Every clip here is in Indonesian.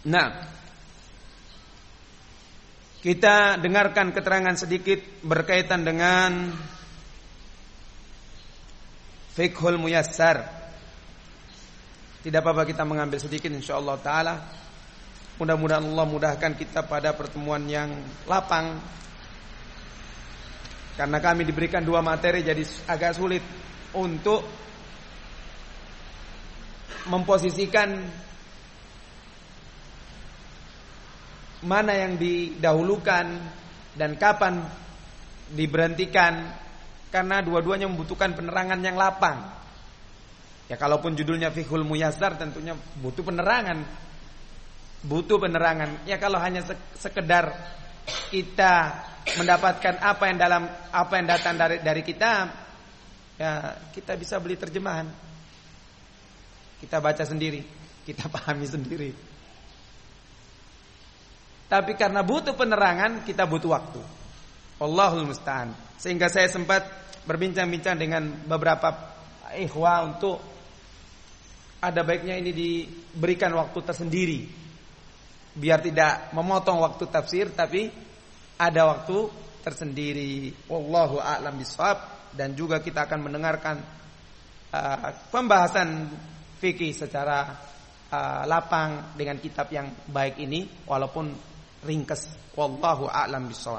Nah, kita dengarkan keterangan sedikit berkaitan dengan Fiqhul Muyassar. Tidak apa-apa kita mengambil sedikit insyaallah taala. Mudah-mudahan Allah mudahkan kita pada pertemuan yang lapang. Karena kami diberikan 2 materi jadi agak sulit untuk memposisikan mana yang didahulukan dan kapan diberhentikan, karena dua-duanya membutuhkan penerangan yang lapang. Ya kalaupun judulnya Fiqhul Muyassar tentunya butuh penerangan. Ya kalau hanya sekedar kita mendapatkan apa yang datang dari kitab, ya kita bisa beli terjemahan. Kita baca sendiri, kita pahami sendiri. Tapi karena butuh penerangan, kita butuh waktu. Wallahul musta'an. Sehingga saya sempat berbincang-bincang dengan beberapa ikhwah untuk ada baiknya ini diberikan waktu tersendiri, biar tidak memotong waktu tafsir, tapi ada waktu tersendiri. Wallahu a'lam bishawab. Dan juga kita akan mendengarkan pembahasan fikih secara lapang dengan kitab yang baik ini, walaupun ringkas. Wallahu a'lam bishawab.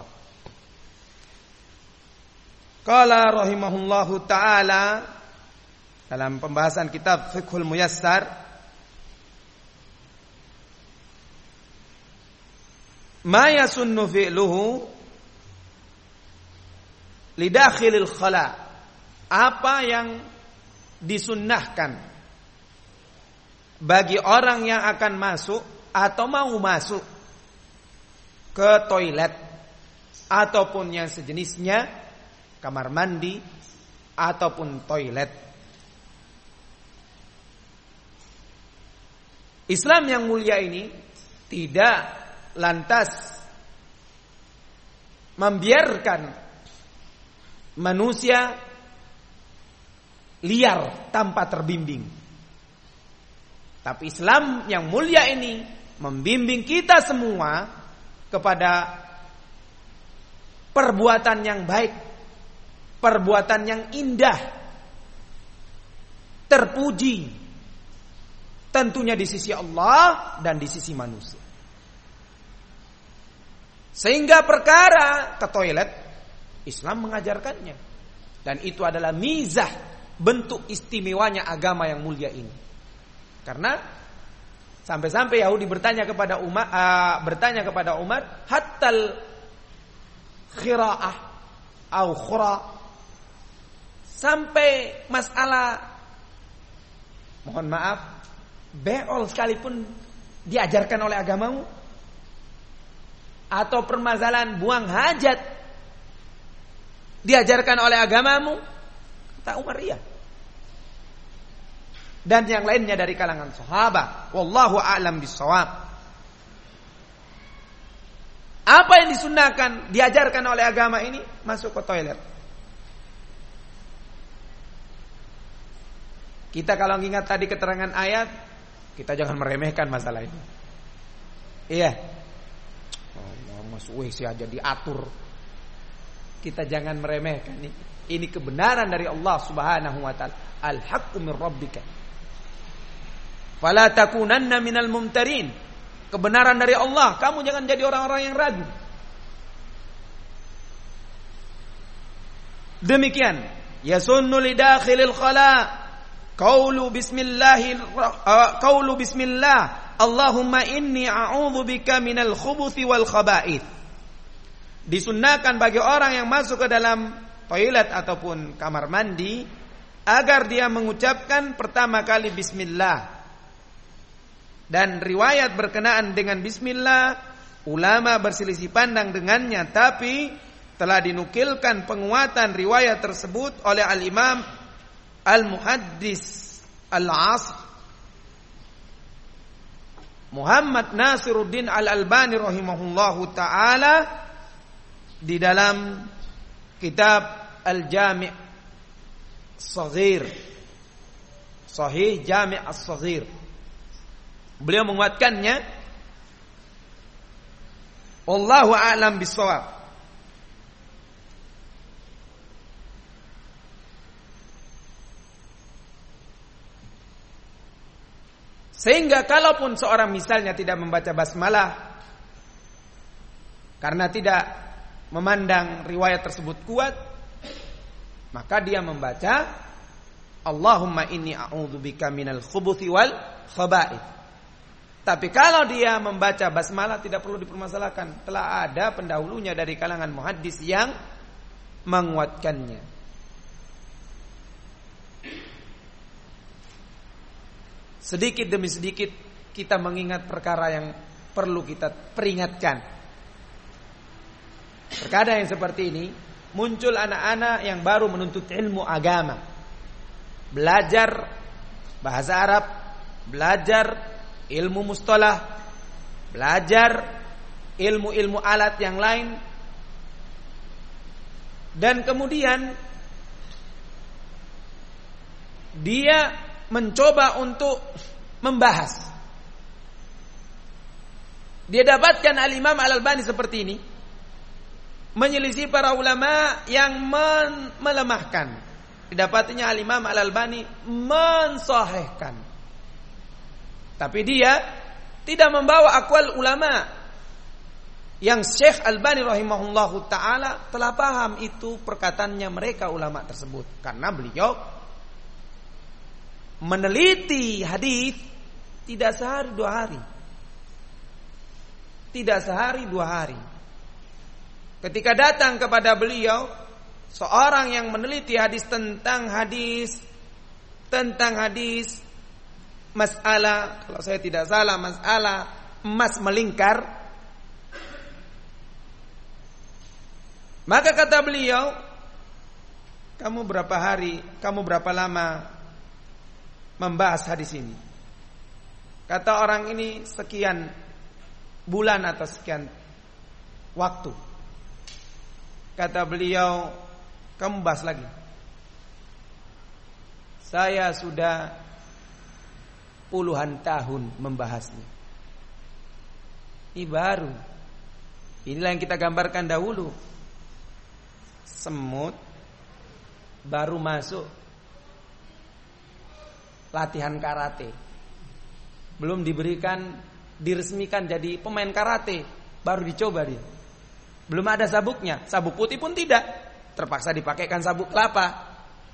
Qala rahimahullahu ta'ala, dalam pembahasan kitab Fiqhul Muyassar, ma yasunnu fi'luhu lidakhilil khala, apa yang disunnahkan bagi orang yang akan masuk atau mau masuk ke toilet ataupun yang sejenisnya, kamar mandi ataupun toilet. Islam yang mulia ini tidak lantas membiarkan manusia liar tanpa terbimbing. Tapi Islam yang mulia ini membimbing kita semua kepada perbuatan yang baik, perbuatan yang indah, terpuji tentunya di sisi Allah dan di sisi manusia. Sehingga perkara ke toilet, Islam mengajarkannya. Dan itu adalah mizah, bentuk istimewanya agama yang mulia ini. Karena sampai-sampai Yahudi bertanya kepada Umar, hattal khira'ah au khura, sampai masalah, mohon maaf, beol sekalipun diajarkan oleh agamamu, atau permasalahan buang hajat diajarkan oleh agamamu? Kata Umar, iya. Dan yang lainnya dari kalangan sahabat. Wallahu a'lam bishawab. Apa yang disunnahkan, diajarkan oleh agama ini? Masuk ke toilet. Kita kalau ingat tadi keterangan ayat, kita jangan meremehkan masalah ini. Iya. Masuk WC aja diatur. Kita jangan meremehkan ini. Ini kebenaran dari Allah Subhanahu wa taala. Al-haqqu min rabbika. Fala takunanna minal mumtarin. Kebenaran dari Allah, kamu jangan jadi orang-orang yang ragu. Demikian, yasunnu lidakhilil khala qaulu bismillah Allahumma inni a'udzu bika minal khubuthi wal khaba'ith. Disunnahkan bagi orang yang masuk ke dalam toilet ataupun kamar mandi agar dia mengucapkan pertama kali bismillah. Dan riwayat berkenaan dengan bismillah, ulama berselisih pandang dengannya, tapi telah dinukilkan penguatan riwayat tersebut oleh al-Imam Al-Muhaddis Al-Asr Muhammad Nasiruddin Al-Albani rahimahullahu ta'ala di dalam kitab Al-Jami' As-Saghir, Sahih Jami' As-Saghir. Beliau menguatkannya Wallahu a'lam bishawab. Sehingga kalaupun seorang misalnya tidak membaca basmalah karena tidak memandang riwayat tersebut kuat, maka dia membaca Allahumma inni a'udzubika minal khubuthi wal khaba'ith. Tapi kalau dia membaca basmalah tidak perlu dipermasalahkan, telah ada pendahulunya dari kalangan muhaddis yang menguatkannya. Sedikit demi sedikit kita mengingat perkara yang perlu kita peringatkan. Perkara yang seperti ini muncul anak-anak yang baru menuntut ilmu agama, belajar bahasa Arab, belajar ilmu mustalah, belajar ilmu-ilmu alat yang lain, dan kemudian dia mencoba untuk membahas. Dia dapatkan Al-Imam Al-Albani seperti ini, menyelisih para ulama yang melemahkan. Didapatinya Al-Imam Al-Albani mensahihkan. Tapi dia tidak membawa aqwal ulama yang Syekh Albani rahimahullahu ta'ala telah paham itu perkataannya mereka ulama tersebut. Karena beliau meneliti hadis tidak sehari dua hari. Tidak sehari dua hari. Ketika datang kepada beliau seorang yang meneliti hadis tentang masalah, kalau saya tidak salah, masalah emas melingkar, maka kata beliau, kamu berapa lama membahas hadis ini? Kata orang ini sekian bulan atau sekian waktu. Kata beliau, kamu bahas lagi. Saya sudah puluhan tahun membahasnya. Ini baru. Inilah yang kita gambarkan dahulu. Semut baru masuk latihan karate, belum diresmikan jadi pemain karate, baru dicoba dia. Belum ada sabuknya, sabuk putih pun tidak, terpaksa dipakaikan sabuk kelapa.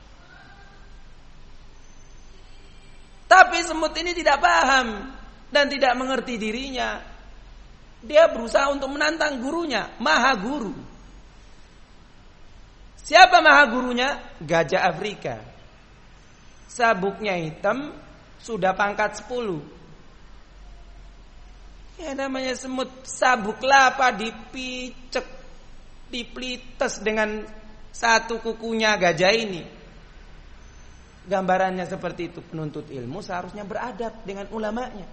Tapi semut ini tidak paham dan tidak mengerti dirinya. Dia berusaha untuk menantang gurunya, maha guru. Siapa maha gurunya? Gajah Afrika. Sabuknya hitam, sudah pangkat 10. Ya namanya semut, sabuk kelapa dipicek, diplites dengan satu kukunya gajah ini. Gambarannya seperti itu. Penuntut ilmu seharusnya beradab dengan ulamanya,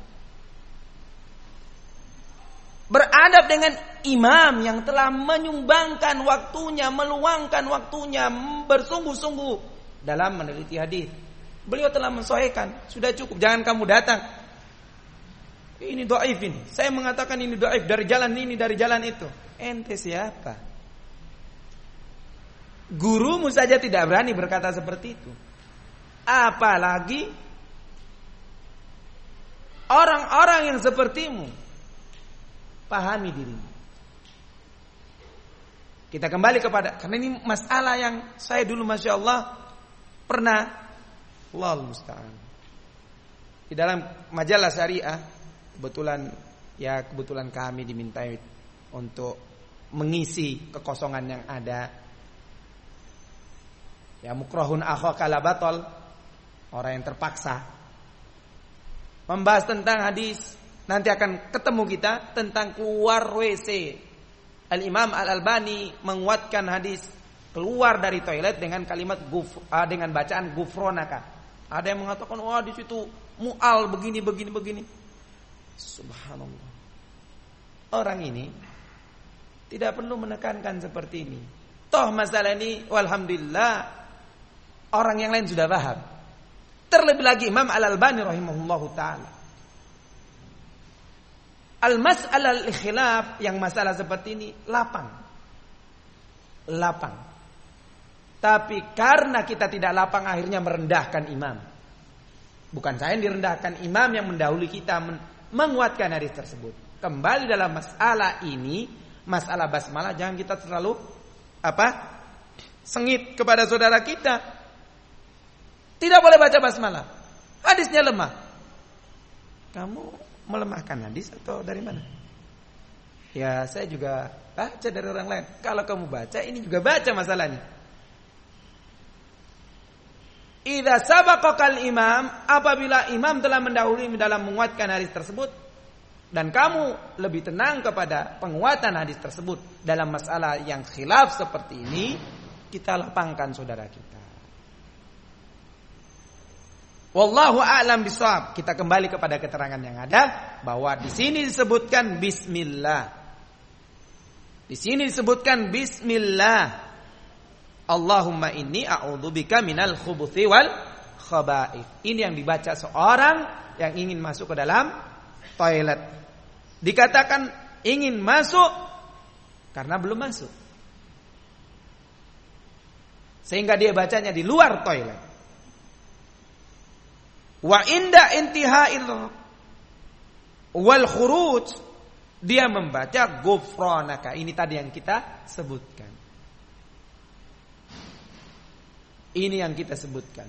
beradab dengan imam yang telah menyumbangkan waktunya, meluangkan waktunya, bersungguh-sungguh dalam meneliti hadis. Beliau telah mensahihkan, sudah cukup, jangan kamu datang. Ini dhaif ini. Saya mengatakan ini dhaif dari jalan ini, dari jalan itu. Ente siapa? Gurumu saja tidak berani berkata seperti itu. Apalagi orang-orang yang sepertimu. Pahami dirimu. Kita kembali kepada, karena ini masalah yang saya dulu Masya Allah pernah, Allahul musta'an, di dalam majalah syariah, kebetulan kami dimintai untuk mengisi kekosongan yang ada. Ya mukrahun akhaka la batal, orang yang terpaksa membahas tentang hadis. Nanti akan ketemu kita tentang keluar WC. Al-Imam Al-Albani menguatkan hadis keluar dari toilet dengan kalimat dengan bacaan gufronaka. Ada yang mengatakan wah di situ mual begini. Subhanallah. Orang ini tidak perlu menekankan seperti ini. Toh masalah ini walhamdulillah orang yang lain sudah paham. Terlebih lagi Imam Al-Albani rahimahullahu ta'ala. Al-mas'alah al-khilaf yang masalah seperti ini lapang. Tapi karena kita tidak lapang akhirnya merendahkan imam. Bukan saya yang direndahkan, imam yang mendahului kita menguatkan hadis tersebut. Kembali dalam masalah ini, masalah basmalah, jangan kita terlalu sengit kepada saudara kita. Tidak boleh baca basmalah. Hadisnya lemah. Kamu melemahkan hadis atau dari mana? Ya, saya juga baca dari orang lain. Kalau kamu baca, ini juga baca masalahnya. Idza sabaqakal imam, apabila imam telah mendahului dalam menguatkan hadis tersebut dan kamu lebih tenang kepada penguatan hadis tersebut dalam masalah yang khilaf seperti ini, kita lapangkan saudara kita. Wallahu a'lam bishawab. Kita kembali kepada keterangan yang ada bahwa di sini disebutkan bismillah. Di sini disebutkan bismillah. Allahumma inni a'udzubika minal khubuthi wal khaba'ith. Ini yang dibaca seorang yang ingin masuk ke dalam toilet. Dikatakan ingin masuk karena belum masuk. Sehingga dia bacanya di luar toilet. Wa inda intiha'il wal khuruj, dia membaca ghufranaka. Ini tadi yang kita sebutkan. Ini yang kita sebutkan.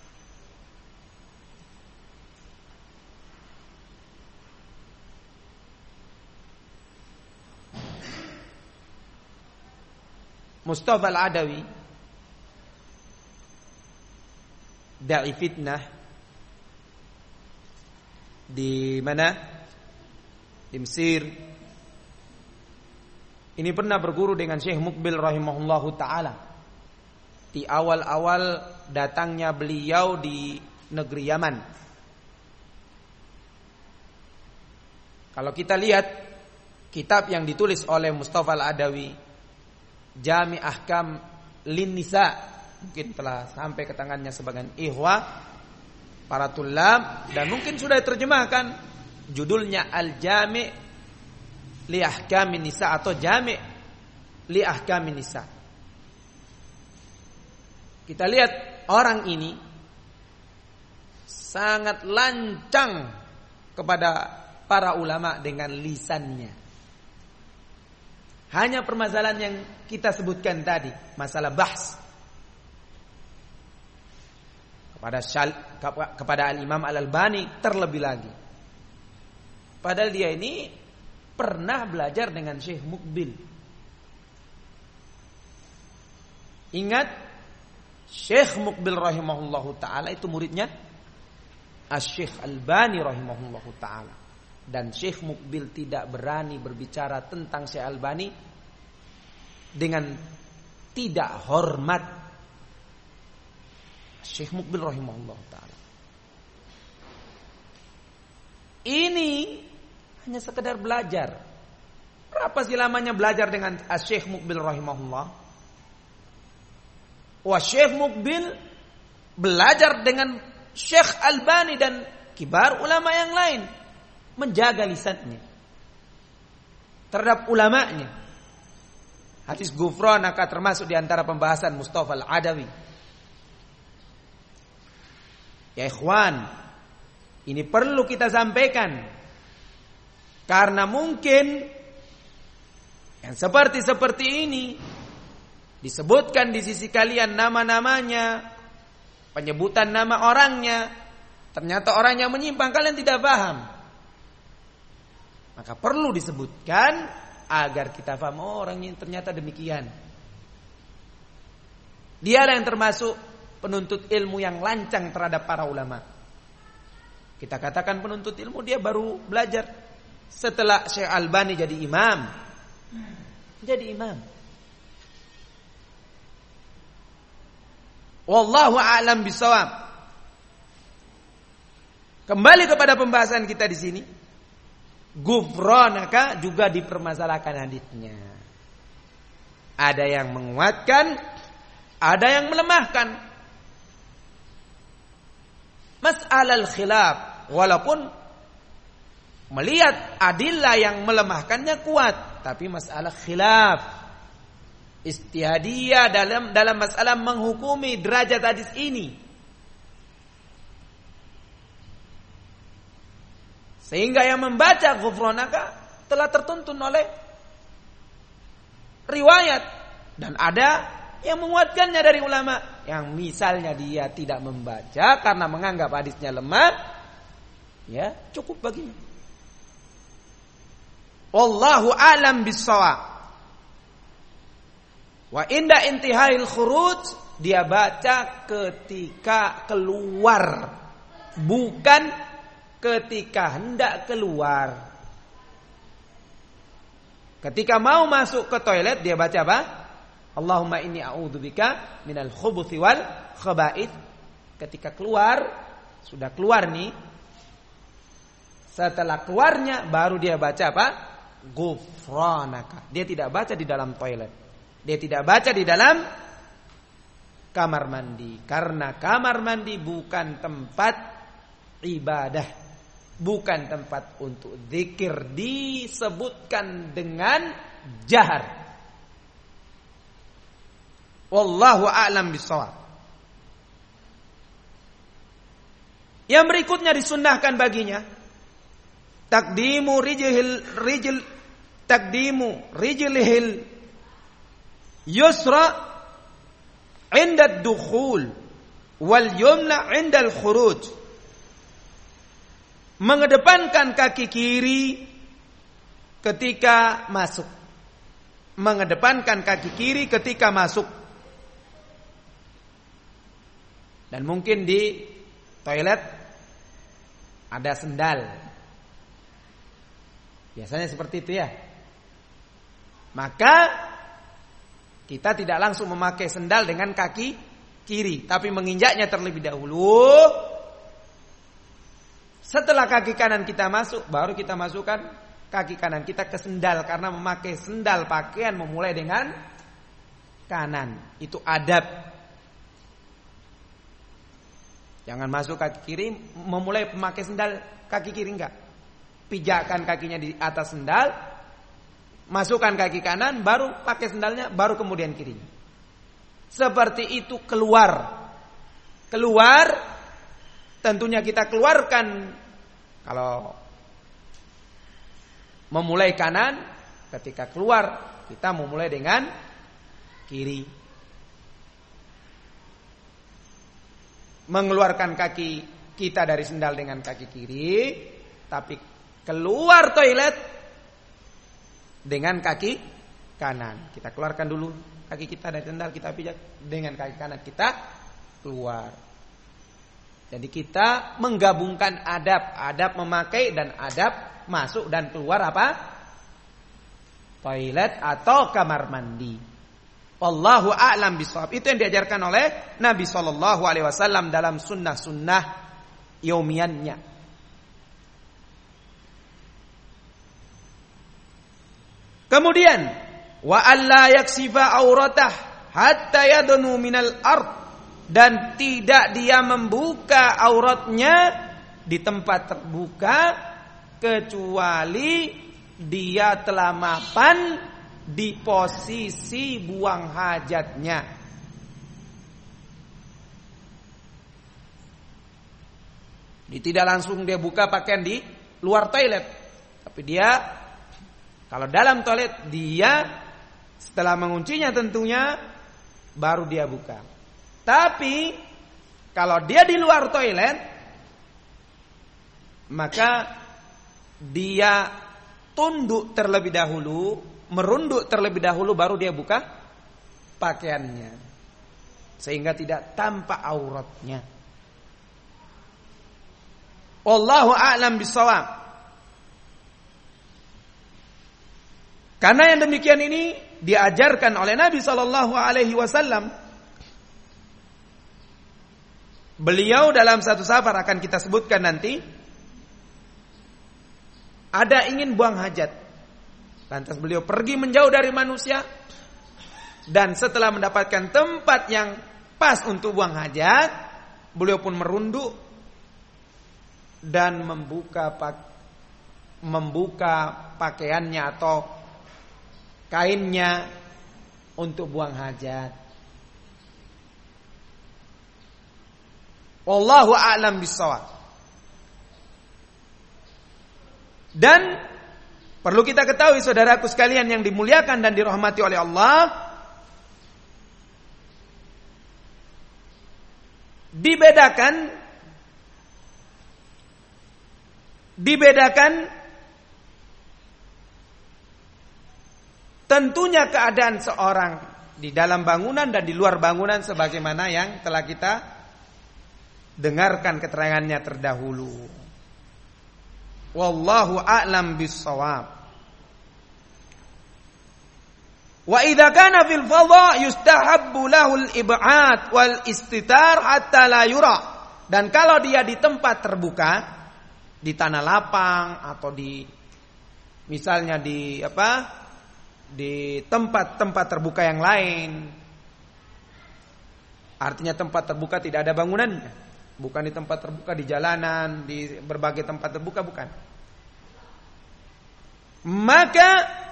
Mustafa Al-Adawi da'i fitnah di mana? Di Mesir. Ini pernah berguru dengan Syekh Muqbil rahimahullahu ta'ala. Di awal-awal datangnya beliau di negeri Yaman. Kalau kita lihat kitab yang ditulis oleh Mustafa Al-Adawi, Jami' Ahkam Lin Nisa, mungkin telah sampai ke tangannya sebagian ikhwah, para tulab, dan mungkin sudah diterjemahkan. Judulnya Al-Jami' li Ahkamin Nisa atau Jami' li Ahkamin Nisa. Kita lihat orang ini sangat lancang kepada para ulama dengan lisannya. Hanya permasalahan yang kita sebutkan tadi, masalah bahs. Kepada Al-Imam Al-Albani terlebih lagi. Padahal dia ini pernah belajar dengan Syekh Muqbil. Ingat, Syekh Muqbil rahimahullahu ta'ala itu muridnya Syekh Albani rahimahullahu ta'ala. Dan Syekh Muqbil tidak berani berbicara tentang Syekh Albani dengan tidak hormat. Syekh Muqbil rahimahullah ta'ala. Ini hanya sekedar belajar. Berapa sih lamanya belajar dengan Syekh Muqbil rahimahullah? Wah, Syekh Muqbil belajar dengan Syekh Albani dan kibar ulama yang lain. Menjaga lisannya terhadap ulamanya. Hadis ghufranaka termasuk di antara pembahasan Mustafa Al-Adawi. Ya ikhwan, ini perlu kita sampaikan. Karena mungkin yang seperti ini disebutkan di sisi kalian nama-namanya, penyebutan nama orangnya, ternyata orang yang menyimpang, kalian tidak paham. Maka perlu disebutkan agar kita paham, oh orang ini ternyata demikian. Dialah yang termasuk penuntut ilmu yang lancang terhadap para ulama. Kita katakan penuntut ilmu, dia baru belajar setelah Syekh Albani jadi imam. Jadi imam. Wallahu a'lam bishawab. Kembali kepada pembahasan kita di sini. Ghufranaka juga dipermasalahkan haditsnya. Ada yang menguatkan, ada yang melemahkan. Mas'alal khilaf, walaupun melihat adillah yang melemahkannya kuat, tapi masalah khilaf istihadiyah dalam masalah menghukumi derajat hadis ini. Sehingga yang membaca ghufranaka telah tertuntun oleh riwayat, dan ada yang menguatkannya dari ulama, yang misalnya dia tidak membaca karena menganggap hadisnya lemah, ya cukup baginya. Wallahu a'lam bis-shawab. Wa inda intihail khuruj, dia baca ketika keluar, bukan ketika hendak keluar. Ketika mau masuk ke toilet dia baca apa? Allahumma inni a'udzubika minal khubuthi wal khaba'ith. Ketika keluar, sudah keluar nih, setelah keluarnya baru dia baca apa? Ghufranaka. Dia tidak baca di dalam toilet, dia tidak baca di dalam kamar mandi, karena kamar mandi bukan tempat ibadah, bukan tempat untuk zikir, disebutkan dengan jahar. Wallahu a'lam bishawab. Yang berikutnya disunnahkan baginya takdimu rijlihil yusra 'inda ad-dukhul wal yumna 'inda al-khuruj. Mengedepankan kaki kiri ketika masuk. Mengedepankan kaki kiri ketika masuk. Dan mungkin di toilet ada sendal. Biasanya seperti itu ya. Maka kita tidak langsung memakai sendal dengan kaki kiri, tapi menginjaknya terlebih dahulu. Setelah kaki kanan kita masuk, baru kita masukkan kaki kanan kita ke sendal, karena memakai sendal pakaian memulai dengan kanan. Itu adab. Jangan masuk kaki kiri memulai memakai sendal kaki kiri, enggak. Pijakkan kakinya di atas sendal, masukkan kaki kanan, baru pakai sendalnya, baru kemudian kirinya. Seperti itu keluar. Tentunya kita keluarkan kalau memulai kanan, ketika keluar kita memulai dengan kiri. Mengeluarkan kaki kita dari sendal dengan kaki kiri, tapi keluar toilet dengan kaki kanan. Kita keluarkan dulu kaki kita dari sendal, kita pijak dengan kaki kanan kita keluar. Jadi kita menggabungkan adab memakai dan adab masuk dan keluar apa? Toilet atau kamar mandi. Wallahu a'lam bishawab. Itu yang diajarkan oleh Nabi SAW dalam sunnah-sunnah yaumiannya. Kemudian wa alla yaksifa auratah hatta yadnu minal ard, dan tidak dia membuka auratnya di tempat terbuka kecuali dia telah mapan di posisi buang hajatnya. Jadi tidak langsung dia buka pakaian di luar toilet, tapi dia kalau dalam toilet dia setelah menguncinya tentunya baru dia buka. Tapi kalau dia di luar toilet, maka dia tunduk terlebih dahulu, merunduk terlebih dahulu, baru dia buka pakaiannya, sehingga tidak tampak auratnya. Wallahu a'lam bishawab. Karena yang demikian ini diajarkan oleh Nabi SAW. Beliau dalam satu safar, akan kita sebutkan nanti, ada ingin buang hajat. Lantas beliau pergi menjauh dari manusia, dan setelah mendapatkan tempat yang pas untuk buang hajat, beliau pun merunduk dan membuka membuka pakaiannya atau kainnya untuk buang hajat. Wallahu a'lam bishawab. Dan perlu kita ketahui saudaraku sekalian yang dimuliakan dan dirahmati oleh Allah, dibedakan tentunya keadaan seorang di dalam bangunan dan di luar bangunan sebagaimana yang telah kita dengarkan keterangannya terdahulu. Wallahu a'lam bis-shawab. Wa idza kana fil fadha yustahabbu lahu al-ib'ad wal istitar hatta la yura. Dan kalau dia di tempat terbuka, di tanah lapang atau di misalnya di tempat-tempat terbuka yang lain. Artinya tempat terbuka tidak ada bangunannya. Bukan di tempat terbuka di jalanan, di berbagai tempat terbuka, bukan. Maka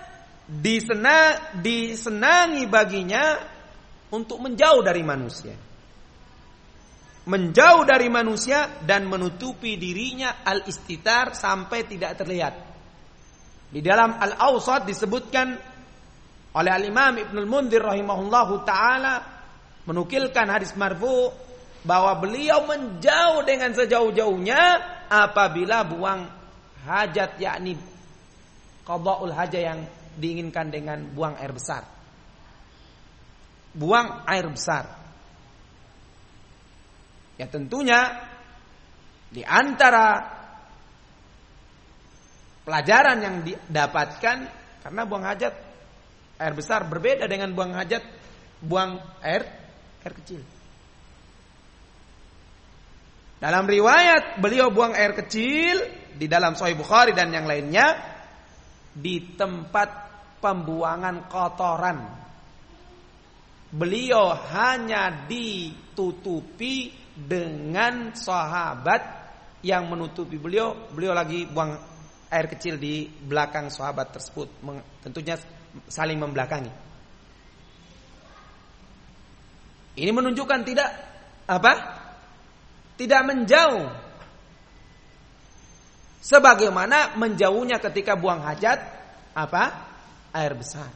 disenangi baginya untuk menjauh dari manusia. Menjauh dari manusia dan menutupi dirinya al-istitar sampai tidak terlihat. Di dalam Al-Awsat disebutkan oleh Al-Imam Ibnul Mundhir rahimahullahu ta'ala, menukilkan hadis marfu bahwa beliau menjauh dengan sejauh-jauhnya apabila buang hajat, yakni qada'ul hajat yang diinginkan dengan buang air besar. Buang air besar. Ya tentunya di antara pelajaran yang didapatkan, karena buang hajat air besar berbeda dengan buang hajat buang air kecil. Dalam riwayat beliau buang air kecil di dalam Sahih Bukhari dan yang lainnya di tempat pembuangan kotoran. Beliau hanya ditutupi dengan sahabat yang menutupi beliau. Beliau lagi buang air kecil di belakang sahabat tersebut, tentunya saling membelakangi. Ini menunjukkan tidak menjauh sebagaimana menjauhnya ketika buang hajat air besar.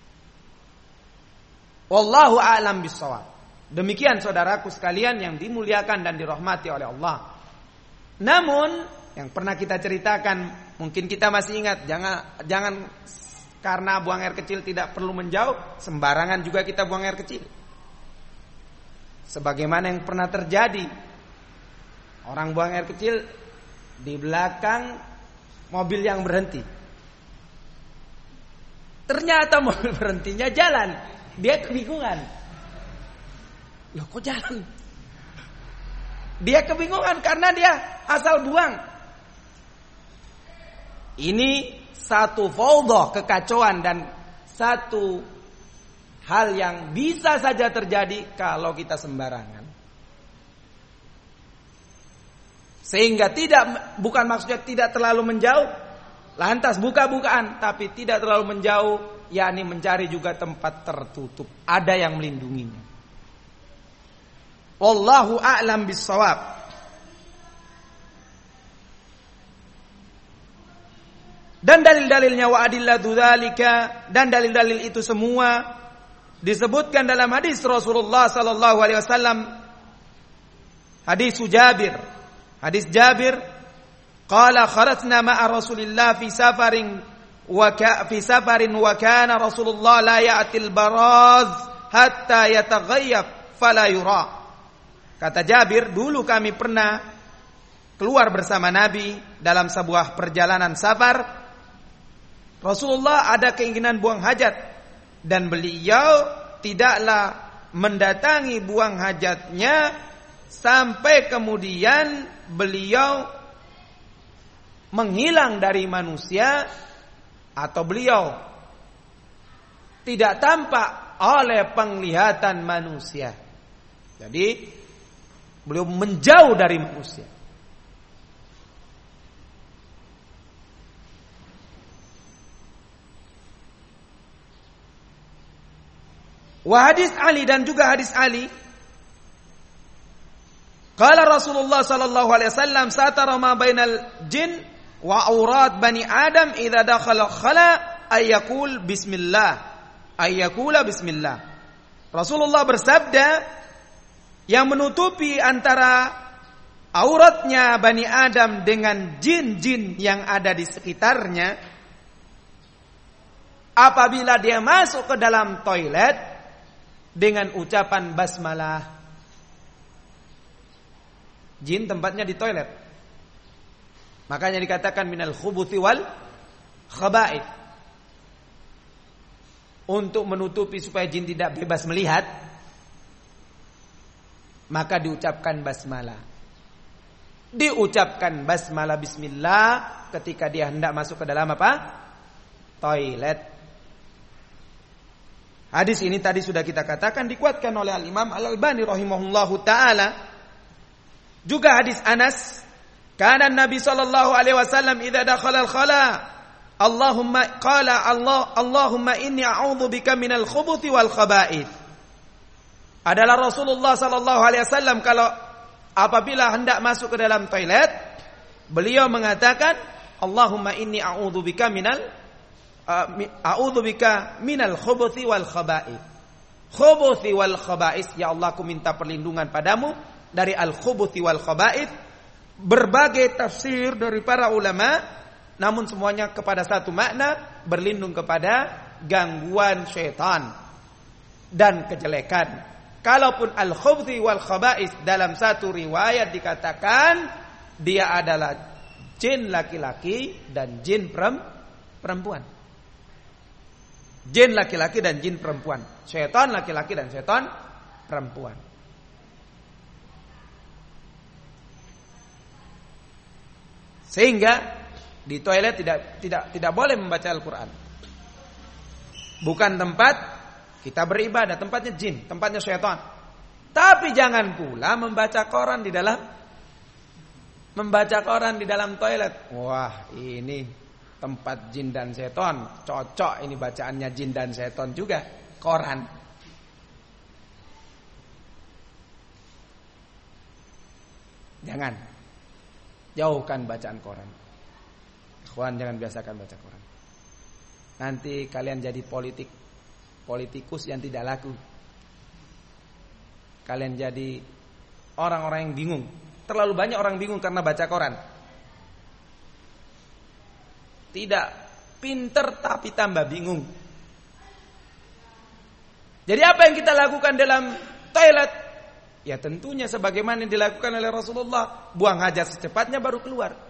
Wallahu a'lam bishawab. Demikian saudaraku sekalian yang dimuliakan dan dirahmati oleh Allah. Namun yang pernah kita ceritakan, mungkin kita masih ingat, jangan karena buang air kecil tidak perlu menjauh, sembarangan juga kita buang air kecil. Sebagaimana yang pernah terjadi, orang buang air kecil di belakang mobil yang berhenti. Ternyata mobil berhentinya jalan. Dia kebingungan. Loh kok jalan? Dia kebingungan karena dia asal buang. Ini satu fawdah, kekacauan, dan satu hal yang bisa saja terjadi kalau kita sembarangan. Sehingga bukan maksudnya tidak terlalu menjauh, lantas buka-bukaan, tapi tidak terlalu menjauh, yakni mencari juga tempat tertutup, ada yang melindunginya. Wallahu a'lam bis-shawab. Dan dalil-dalilnya wa adillatu dzalika, dan dalil-dalil itu semua disebutkan dalam hadis Rasulullah sallallahu alaihi wasallam, hadis Jabir. Hadis Jabir, qala kharajna ma'a Rasulillah fi safarin wa kana Rasulullah la ya'til baraz hatta yataghayyab fala yura. Kata Jabir, dulu kami pernah keluar bersama Nabi dalam sebuah perjalanan safar. Rasulullah ada keinginan buang hajat dan beliau tidaklah mendatangi buang hajatnya sampai kemudian beliau menghilang dari manusia atau beliau tidak tampak oleh penglihatan manusia. Jadi beliau menjauh dari manusia. Wa hadis Ali, dan juga hadis Ali. Qala Rasulullah sallallahu alaihi wasallam satara ma bainal jin wa aurat bani Adam idza dakhala khala ayyakula bismillah. Rasulullah bersabda, yang menutupi antara auratnya Bani Adam dengan jin-jin yang ada di sekitarnya, apabila dia masuk ke dalam toilet dengan ucapan basmalah. Jin tempatnya di toilet, makanya dikatakan minal khubuthi wal khaba'ith. Untuk menutupi supaya jin tidak bebas melihat, maka diucapkan basmalah. Diucapkan basmalah bismillah ketika dia hendak masuk ke dalam apa? Toilet. Hadis ini tadi sudah kita katakan dikuatkan oleh Al-Imam Al-Albani rahimahullahu taala. Juga hadis Anas, kana Nabi sallallahu alaihi wasallam idza dakhala al-khala Allahumma inni a'udzubika minal khubuthi wal khaba'ith. Adalah Rasulullah sallallahu alaihi wasallam kalau apabila hendak masuk ke dalam toilet, beliau mengatakan, Allahumma inni a'udzubika minal khubuthi wal khaba'ith. Khubuthi wal khaba'ith, ya Allah, aku minta perlindungan padamu dari al khubuthi wal khaba'ith. Berbagai tafsir dari para ulama, namun semuanya kepada satu makna, berlindung kepada gangguan syaitan dan kejelekan. Kalaupun al-khubuthi wal khaba'ith dalam satu riwayat dikatakan dia adalah jin laki-laki dan jin perempuan. Jin laki-laki dan jin perempuan. Syaitan laki-laki dan syaitan perempuan. Sehingga di toilet tidak boleh membaca Al-Quran. Bukan tempat kita beribadah, tempatnya jin, tempatnya syaitan. Tapi jangan pula membaca koran di dalam toilet. Wah, ini tempat jin dan syaitan. Cocok ini bacaannya jin dan syaitan juga, koran. Jangan. Jauhkan bacaan koran. Ikhwan, jangan biasakan baca Quran. Nanti kalian jadi politikus yang tidak laku. Kalian jadi orang-orang yang bingung. Terlalu banyak orang bingung karena baca Quran. Tidak pinter tapi tambah bingung. Jadi apa yang kita lakukan dalam toilet? Ya tentunya sebagaimana yang dilakukan oleh Rasulullah. Buang hajat secepatnya baru keluar.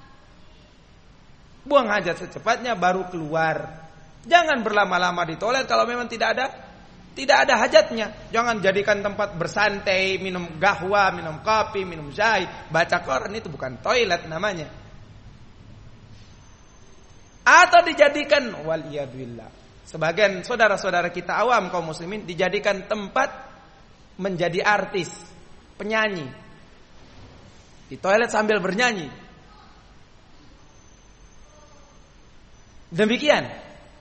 Buang hajat secepatnya baru keluar. Jangan berlama-lama di toilet kalau memang tidak ada hajatnya. Jangan jadikan tempat bersantai, minum gahwa, minum kopi, minum syai, baca Quran. Itu bukan toilet namanya. Atau dijadikan, waliyadzubillah, sebagian saudara-saudara kita awam kaum muslimin dijadikan tempat menjadi artis, penyanyi. Di toilet sambil bernyanyi. Demikian.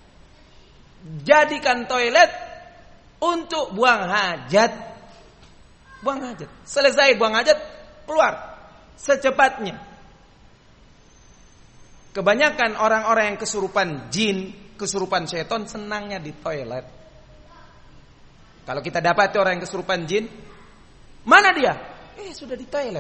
Jadikan toilet untuk buang hajat. Buang hajat. Selesai buang hajat, keluar secepatnya. Kebanyakan orang-orang yang kesurupan jin, kesurupan syaitan, senangnya di toilet. Kalau kita dapati orang yang kesurupan jin, mana dia? Sudah di toilet.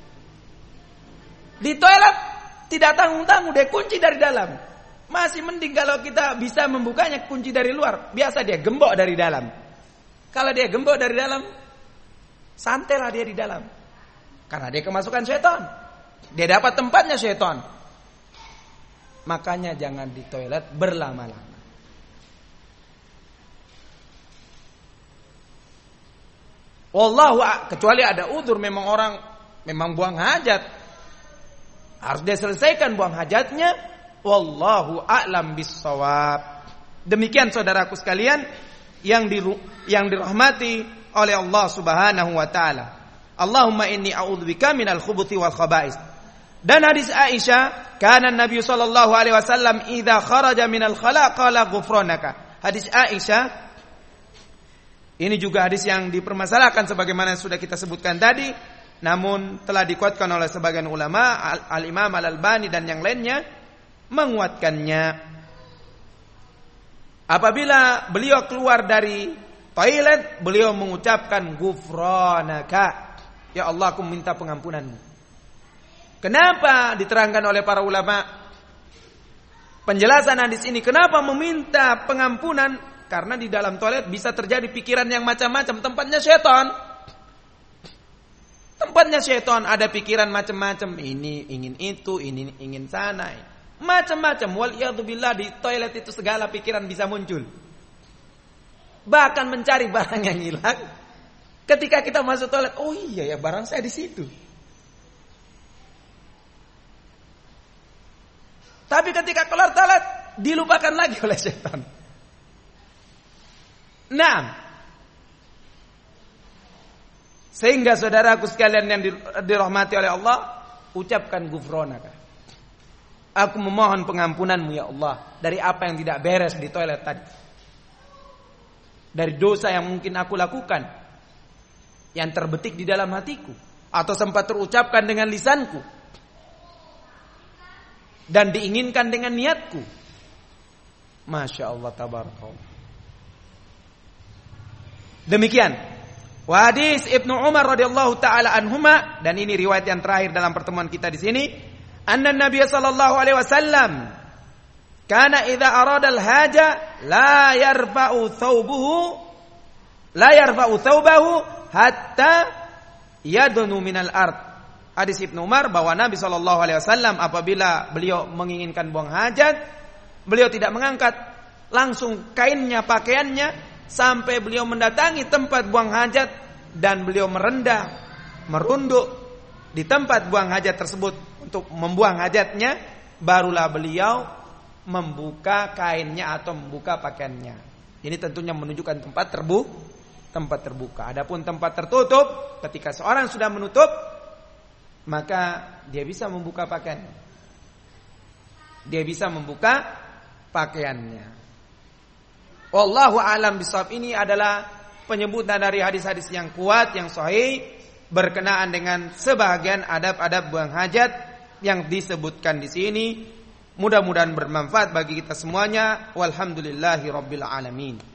Di toilet tidak tanggung-tanggung, dia kunci dari dalam. Masih mending kalau kita bisa membukanya kunci dari luar. Biasa dia gembok dari dalam. Kalau dia gembok dari dalam, santailah dia di dalam. Karena dia kemasukan syaitan. Dia dapat tempatnya syaitan. Makanya jangan di toilet berlama-lama. Wallahu, kecuali ada udzur, memang orang memang buang hajat, harus dia selesaikan buang hajatnya. Wallahu a'lam bissawab. Demikian saudaraku sekalian yang dirahmati oleh Allah Subhanahu wa taala. Allahumma inni a'udzubika minal khubuthi wal khaba'ith. Dan hadis Aisyah, kana Nabi sallallahu alaihi wasallam idza kharaja minal khala qala ghufranaka. Hadis Aisyah, Ini juga hadis yang dipermasalahkan sebagaimana sudah kita sebutkan tadi, namun telah dikuatkan oleh sebagian ulama, Al-Imam Al-Albani dan yang lainnya menguatkannya. Apabila beliau keluar dari toilet, beliau mengucapkan ghufranaka, ya Allah, aku minta pengampunanmu. Kenapa diterangkan oleh para ulama penjelasan hadis ini? Kenapa meminta pengampunan? Karena di dalam toilet bisa terjadi pikiran yang macam-macam. Tempatnya syaitan. Tempatnya syaitan, ada pikiran macam-macam. Ini ingin itu, ini ingin sana. Macam-macam. Waliyadzubillah, di toilet itu segala pikiran bisa muncul. Bahkan mencari barang yang hilang. Ketika kita masuk toilet, oh iya ya, barang saya di situ. Tapi ketika keluar toilet, dilupakan lagi oleh syaitan. Nah, sehingga saudaraku sekalian yang dirahmati oleh Allah, ucapkan ghufranaka. Aku memohon pengampunanmu ya Allah dari apa yang tidak beres di toilet tadi. Dari dosa yang mungkin aku lakukan, yang terbetik di dalam hatiku, atau sempat terucapkan dengan lisanku, dan diinginkan dengan niatku. Masya Allah, tabarakallah. Demikian hadis Ibnu Umar radhiyallahu taala anhuma, dan ini riwayat yang terakhir dalam pertemuan kita di sini. Anna Nabi sallallahu alaihi wasallam kana idza arada al-haja la yarfa'u thawbahu hatta yadnu minal ard. Hadis Ibnu Umar bahwa Nabi sallallahu alaihi wasallam apabila beliau menginginkan buang hajat, beliau tidak mengangkat langsung kainnya, pakaiannya, sampai beliau mendatangi tempat buang hajat dan beliau merunduk di tempat buang hajat tersebut untuk membuang hajatnya, barulah beliau membuka kainnya atau membuka pakaiannya. Ini tentunya menunjukkan tempat terbuka. Adapun tempat tertutup, ketika seorang sudah menutup, maka dia bisa membuka pakaiannya. Dia bisa membuka pakaiannya. Wallahu a'lam bishawab. Ini adalah penyebutan dari hadis-hadis yang kuat, yang sahih, berkenaan dengan sebahagian adab-adab buang hajat yang disebutkan di sini. Mudah-mudahan bermanfaat bagi kita semuanya. Walhamdulillahi rabbil alamin.